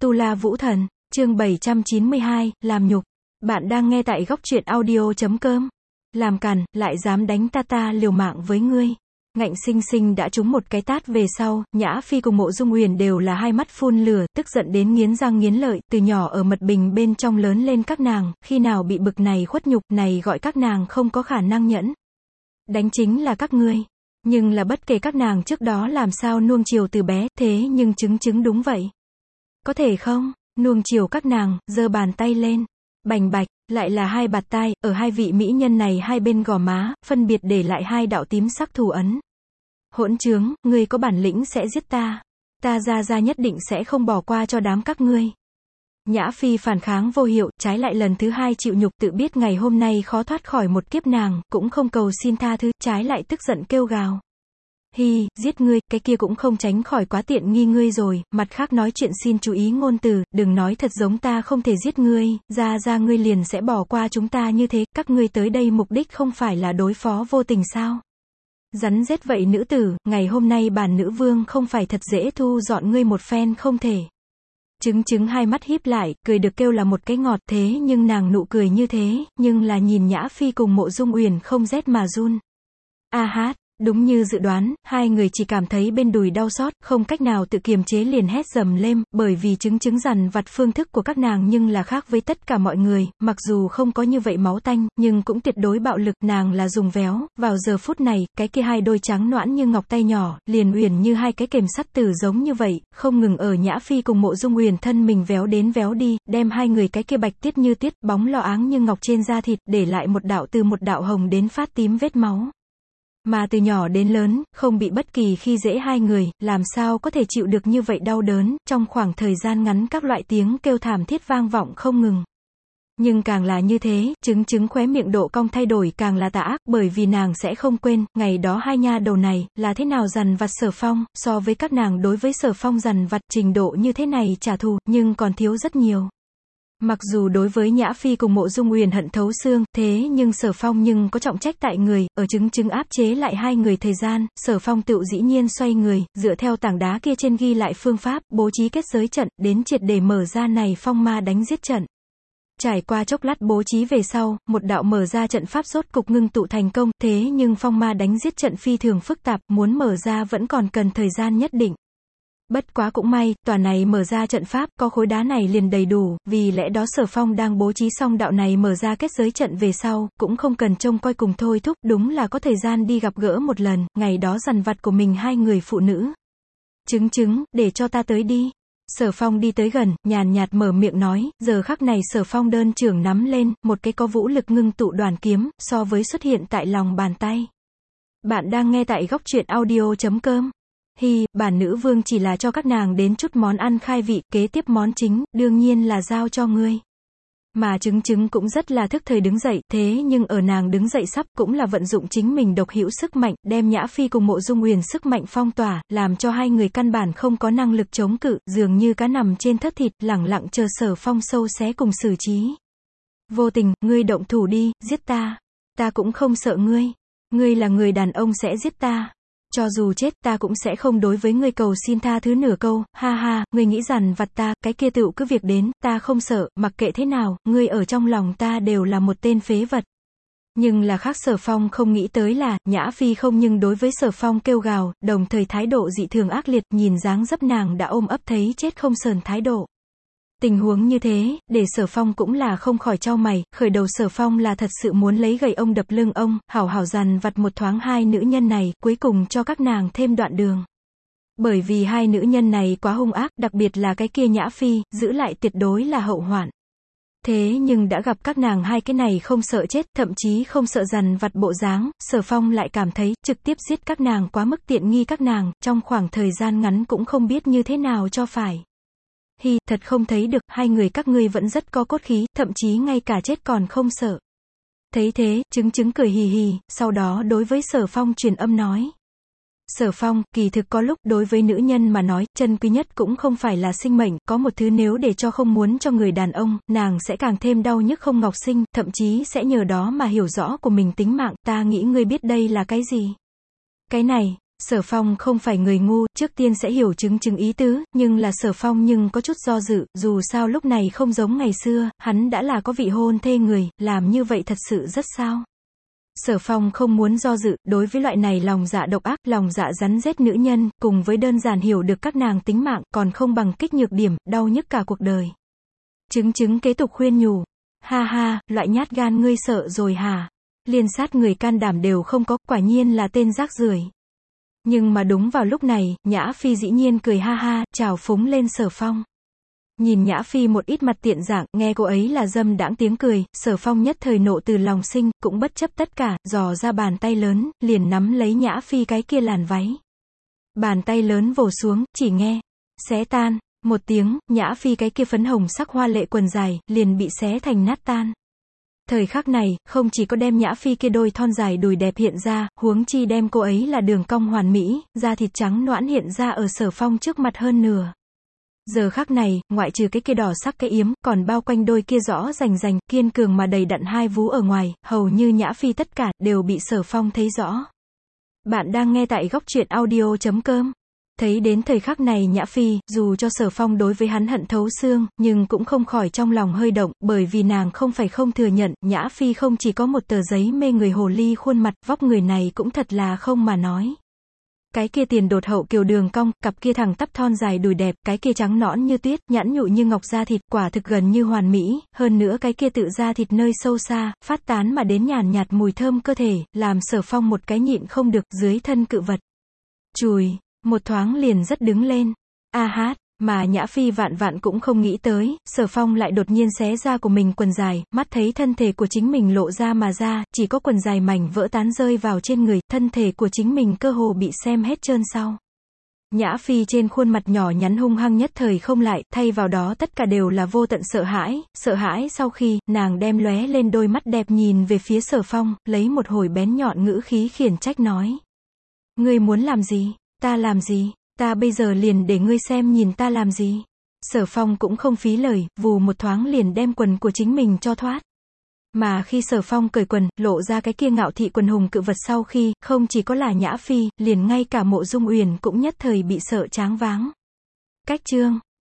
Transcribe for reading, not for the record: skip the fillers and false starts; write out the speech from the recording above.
Tu La Vũ Thần, chương 792, làm nhục. Bạn đang nghe tại góc truyện audio.com. Làm càn, lại dám đánh ta liều mạng với ngươi. Ngạnh sinh sinh đã trúng một cái tát về sau, Nhã Phi cùng Mộ Dung Uyển đều là hai mắt phun lửa, tức giận đến nghiến răng nghiến lợi, từ nhỏ ở mật bình bên trong lớn lên các nàng, khi nào bị bực này khuất nhục này gọi các nàng không có khả năng nhẫn. Đánh chính là các ngươi. Nhưng là bất kể các nàng trước đó làm sao nuông chiều từ bé, thế nhưng chứng đúng vậy. Có thể không? Nuông chiều các nàng, giơ bàn tay lên. Bành bạch, lại là hai bạt tai, ở hai vị mỹ nhân này hai bên gò má, phân biệt để lại hai đạo tím sắc thủ ấn. Hỗn trướng, ngươi có bản lĩnh sẽ giết ta. Ta ra nhất định sẽ không bỏ qua cho đám các ngươi. Nhã Phi phản kháng vô hiệu, trái lại lần thứ hai chịu nhục, tự biết ngày hôm nay khó thoát khỏi một kiếp nàng, cũng không cầu xin tha thứ, trái lại tức giận kêu gào. Hi, giết ngươi, cái kia cũng không tránh khỏi quá tiện nghi ngươi rồi, mặt khác nói chuyện xin chú ý ngôn từ, đừng nói thật giống ta không thể giết ngươi, ra ngươi liền sẽ bỏ qua chúng ta như thế, các ngươi tới đây mục đích không phải là đối phó vô tình sao? Rắn rết vậy nữ tử, ngày hôm nay bản nữ vương không phải thật dễ thu dọn ngươi một phen không thể. Chứng hai mắt híp lại, cười được kêu là một cái ngọt, thế nhưng nàng nụ cười như thế, nhưng là nhìn Nhã Phi cùng Mộ Dung Uyển không rét mà run. A hát. Đúng như dự đoán, hai người chỉ cảm thấy bên đùi đau xót, không cách nào tự kiềm chế liền hét dầm lên, bởi vì chứng dằn vặt phương thức của các nàng nhưng là khác với tất cả mọi người, mặc dù không có như vậy máu tanh, nhưng cũng tuyệt đối bạo lực, nàng là dùng véo, vào giờ phút này, cái kia hai đôi trắng noãn như ngọc tay nhỏ, liền uyển như hai cái kềm sắt tử giống như vậy, không ngừng ở Nhã Phi cùng Mộ Dung Uyển thân mình véo đến véo đi, đem hai người cái kia bạch tiết như tiết, bóng lò áng như ngọc trên da thịt, để lại một đạo hồng đến phát tím vết máu. Mà từ nhỏ đến lớn, không bị bất kỳ khi dễ hai người, làm sao có thể chịu được như vậy đau đớn, trong khoảng thời gian ngắn các loại tiếng kêu thảm thiết vang vọng không ngừng. Nhưng càng là như thế, chứng khóe miệng độ cong thay đổi càng là tà ác, bởi vì nàng sẽ không quên, ngày đó hai nha đầu này, là thế nào dằn vặt Sở Phong, so với các nàng đối với Sở Phong dằn vặt trình độ như thế này trả thù, nhưng còn thiếu rất nhiều. Mặc dù đối với Nhã Phi cùng Mộ Dung Uyển hận thấu xương, thế nhưng Sở Phong nhưng có trọng trách tại người, ở chứng áp chế lại hai người thời gian, Sở Phong tựu dĩ nhiên xoay người, dựa theo tảng đá kia trên ghi lại phương pháp, bố trí kết giới trận, đến triệt để mở ra này phong ma đánh giết trận. Trải qua chốc lát bố trí về sau, một đạo mở ra trận pháp rốt cục ngưng tụ thành công, thế nhưng phong ma đánh giết trận phi thường phức tạp, muốn mở ra vẫn còn cần thời gian nhất định. Bất quá cũng may, tòa này mở ra trận pháp, có khối đá này liền đầy đủ, vì lẽ đó Sở Phong đang bố trí xong đạo này mở ra kết giới trận về sau, cũng không cần trông coi cùng thôi thúc, đúng là có thời gian đi gặp gỡ một lần, ngày đó dằn vặt của mình hai người phụ nữ. Chứng, để cho ta tới đi. Sở Phong đi tới gần, nhàn nhạt mở miệng nói, giờ khắc này Sở Phong đơn trưởng nắm lên, một cái có vũ lực ngưng tụ đoàn kiếm, so với xuất hiện tại lòng bàn tay. Bạn đang nghe tại góc truyện audio.com. Hi, bản nữ vương chỉ là cho các nàng đến chút món ăn khai vị, kế tiếp món chính, đương nhiên là giao cho ngươi. Mà chứng cũng rất là thức thời đứng dậy, thế nhưng ở nàng đứng dậy sắp cũng là vận dụng chính mình độc hữu sức mạnh, đem Nhã Phi cùng Mộ Dung Uyển sức mạnh phong tỏa, làm cho hai người căn bản không có năng lực chống cự, dường như cá nằm trên thớt thịt, lẳng lặng chờ Sở Phong sâu xé cùng xử trí. Vô tình, ngươi động thủ đi, giết ta. Ta cũng không sợ ngươi. Ngươi là người đàn ông sẽ giết ta. Cho dù chết ta cũng sẽ không đối với ngươi cầu xin tha thứ nửa câu, ha, ngươi nghĩ dằn vặt ta, cái kia tựu cứ việc đến, ta không sợ, mặc kệ thế nào, ngươi ở trong lòng ta đều là một tên phế vật. Nhưng là khác Sở Phong không nghĩ tới là, Nhã Phi không nhưng đối với Sở Phong kêu gào, đồng thời thái độ dị thường ác liệt, nhìn dáng dấp nàng đã ôm ấp thấy chết không sờn thái độ. Tình huống như thế, để Sở Phong cũng là không khỏi chau mày, khởi đầu Sở Phong là thật sự muốn lấy gậy ông đập lưng ông, hảo dằn vặt một thoáng hai nữ nhân này, cuối cùng cho các nàng thêm đoạn đường. Bởi vì hai nữ nhân này quá hung ác, đặc biệt là cái kia Nhã Phi, giữ lại tuyệt đối là hậu hoạn. Thế nhưng đã gặp các nàng hai cái này không sợ chết, thậm chí không sợ dằn vặt bộ dáng, Sở Phong lại cảm thấy, trực tiếp giết các nàng quá mức tiện nghi các nàng, trong khoảng thời gian ngắn cũng không biết như thế nào cho phải. Hi, thật không thấy được, hai người các ngươi vẫn rất có cốt khí, thậm chí ngay cả chết còn không sợ. Thấy thế, chứng cười hì hì, sau đó đối với Sở Phong truyền âm nói. Sở Phong, kỳ thực có lúc, đối với nữ nhân mà nói, chân quý nhất cũng không phải là sinh mệnh, có một thứ nếu để cho không muốn cho người đàn ông, nàng sẽ càng thêm đau nhức không ngọc sinh, thậm chí sẽ nhờ đó mà hiểu rõ của mình tính mạng, ta nghĩ ngươi biết đây là cái gì. Cái này, Sở Phong không phải người ngu, trước tiên sẽ hiểu chứng ý tứ, nhưng là Sở Phong nhưng có chút do dự, dù sao lúc này không giống ngày xưa, hắn đã là có vị hôn thê người, làm như vậy thật sự rất sao. Sở Phong không muốn do dự, đối với loại này lòng dạ độc ác, lòng dạ rắn rết nữ nhân, cùng với đơn giản hiểu được các nàng tính mạng, còn không bằng kích nhược điểm, đau nhức cả cuộc đời. Chứng kế tục khuyên nhủ. Ha ha, loại nhát gan ngươi sợ rồi hả? Liên sát người can đảm đều không có, quả nhiên là tên rác rưởi. Nhưng mà đúng vào lúc này, Nhã Phi dĩ nhiên cười ha ha, chào phúng lên Sở Phong. Nhìn Nhã Phi một ít mặt tiện dạng, nghe cô ấy là dâm đãng tiếng cười, Sở Phong nhất thời nộ từ lòng sinh, cũng bất chấp tất cả, dò ra bàn tay lớn, liền nắm lấy Nhã Phi cái kia làn váy. Bàn tay lớn vồ xuống, chỉ nghe, xé tan, một tiếng, Nhã Phi cái kia phấn hồng sắc hoa lệ quần dài, liền bị xé thành nát tan. Thời khắc này, không chỉ có đem Nhã Phi kia đôi thon dài đùi đẹp hiện ra, huống chi đem cô ấy là đường cong hoàn mỹ, da thịt trắng nõn hiện ra ở Sở Phong trước mặt hơn nửa. Giờ khắc này, ngoại trừ cái kia đỏ sắc cái yếm, còn bao quanh đôi kia rõ rành rành, kiên cường mà đầy đặn hai vú ở ngoài, hầu như Nhã Phi tất cả, đều bị Sở Phong thấy rõ. Bạn đang nghe tại góc truyện audio.com. Thấy đến thời khắc này Nhã Phi, dù cho Sở Phong đối với hắn hận thấu xương, nhưng cũng không khỏi trong lòng hơi động, bởi vì nàng không phải không thừa nhận, Nhã Phi không chỉ có một tờ giấy mê người hồ ly khuôn mặt, vóc người này cũng thật là không mà nói. Cái kia tiền đột hậu kiều đường cong, cặp kia thẳng tắp thon dài đùi đẹp, cái kia trắng nõn như tuyết, nhẵn nhụi như ngọc da thịt, quả thực gần như hoàn mỹ, hơn nữa cái kia tự da thịt nơi sâu xa, phát tán mà đến nhàn nhạt mùi thơm cơ thể, làm Sở Phong một cái nhịn không được, dưới thân cự vật. Chùi, một thoáng liền rất đứng lên. A hát, mà Nhã Phi vạn vạn cũng không nghĩ tới, Sở Phong lại đột nhiên xé ra của mình quần dài, mắt thấy thân thể của chính mình lộ ra mà ra, chỉ có quần dài mảnh vỡ tán rơi vào trên người, thân thể của chính mình cơ hồ bị xem hết trơn sau. Nhã Phi trên khuôn mặt nhỏ nhắn hung hăng nhất thời không lại, thay vào đó tất cả đều là vô tận sợ hãi sau khi, nàng đem lóe lên đôi mắt đẹp nhìn về phía Sở Phong, lấy một hồi bén nhọn ngữ khí khiển trách nói. Ngươi muốn làm gì? Ta làm gì? Ta bây giờ liền để ngươi xem nhìn ta làm gì. Sở Phong cũng không phí lời, vù một thoáng liền đem quần của chính mình cho thoát. Mà khi Sở Phong cởi quần, lộ ra cái kia ngạo thị quần hùng cự vật sau khi, không chỉ có là Nhã Phi, liền ngay cả Mộ Dung Uyển cũng nhất thời bị sợ choáng váng. Cách chương